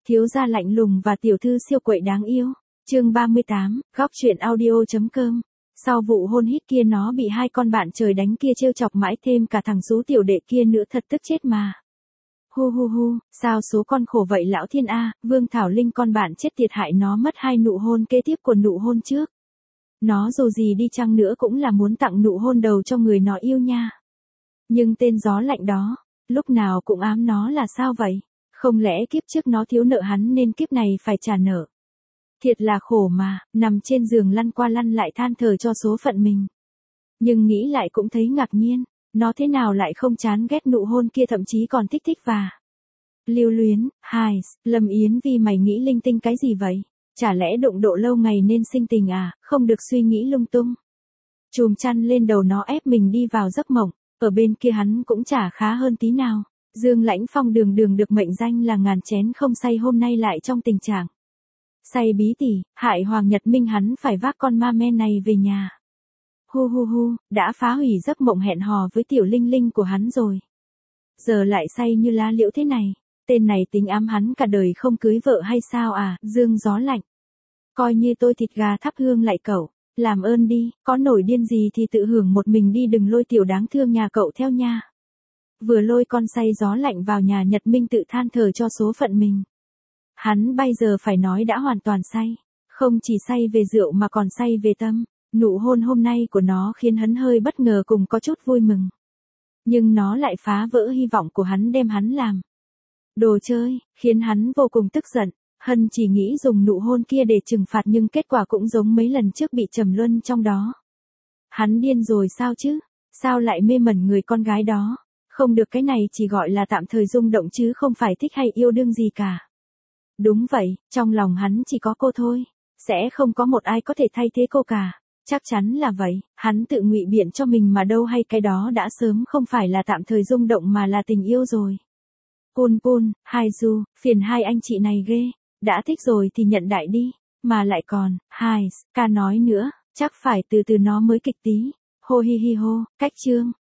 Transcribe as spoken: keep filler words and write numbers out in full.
Thiếu gia lạnh lùng và tiểu thư siêu quậy đáng yêu. Chương ba mươi tám, góc truyện audio.com. Sau vụ hôn hít kia nó bị hai con bạn trời đánh kia trêu chọc mãi, thêm cả thằng Sú tiểu đệ kia nữa, thật tức chết mà. Hu hu hu, sao số con khổ vậy lão thiên a, Vương Thảo Linh con bạn chết tiệt hại nó mất hai nụ hôn kế tiếp của nụ hôn trước. Nó dù gì đi chăng nữa cũng là muốn tặng nụ hôn đầu cho người nó yêu nha. Nhưng tên gió lạnh đó, lúc nào cũng ám nó là sao vậy? Không lẽ kiếp trước nó thiếu nợ hắn nên kiếp này phải trả nợ? Thiệt là khổ mà, nằm trên giường lăn qua lăn lại than thở cho số phận mình. Nhưng nghĩ lại cũng thấy ngạc nhiên, nó thế nào lại không chán ghét nụ hôn kia, thậm chí còn thích thích và lưu luyến. Hai, Lâm Yến Vi, mày nghĩ linh tinh cái gì vậy? Chả lẽ đụng độ lâu ngày nên sinh tình à, không được suy nghĩ lung tung. Chùm chăn lên đầu nó ép mình đi vào giấc mộng, ở bên kia hắn cũng chả khá hơn tí nào. Dương Lãnh Phong đường đường được mệnh danh là ngàn chén không say, hôm nay lại trong tình trạng say bí tỉ, hại Hoàng Nhật Minh hắn phải vác con ma men này về nhà. Hu hu hu, đã phá hủy giấc mộng hẹn hò với tiểu Linh Linh của hắn rồi. Giờ lại say như lá liễu thế này, tên này tính ám hắn cả đời không cưới vợ hay sao à? Dương gió lạnh. Coi như tôi thịt gà thắp hương lại cậu, làm ơn đi, có nổi điên gì thì tự hưởng một mình đi, đừng lôi tiểu đáng thương nhà cậu theo nha. Vừa lôi con say gió lạnh vào nhà Nhật Minh tự than thở cho số phận mình. Hắn bây giờ phải nói đã hoàn toàn say, không chỉ say về rượu mà còn say về tâm. Nụ hôn hôm nay của nó khiến hắn hơi bất ngờ cùng có chút vui mừng. Nhưng nó lại phá vỡ hy vọng của hắn, đem hắn làm đồ chơi, khiến hắn vô cùng tức giận. Hân chỉ nghĩ dùng nụ hôn kia để trừng phạt, nhưng kết quả cũng giống mấy lần trước, bị trầm luân trong đó. Hắn điên rồi sao chứ? Sao lại mê mẩn người con gái đó? Không được, cái này chỉ gọi là tạm thời rung động chứ không phải thích hay yêu đương gì cả. Đúng vậy, trong lòng hắn chỉ có cô thôi, sẽ không có một ai có thể thay thế cô cả. Chắc chắn là vậy, hắn tự ngụy biện cho mình mà đâu, hay cái đó đã sớm không phải là tạm thời rung động mà là tình yêu rồi. Pun Pun, Hai Du, phiền hai anh chị này ghê, đã thích rồi thì nhận đại đi, mà lại còn, Hai, ca nói nữa, chắc phải từ từ nó mới kịch tí. Hô hi hi hô, cách chương.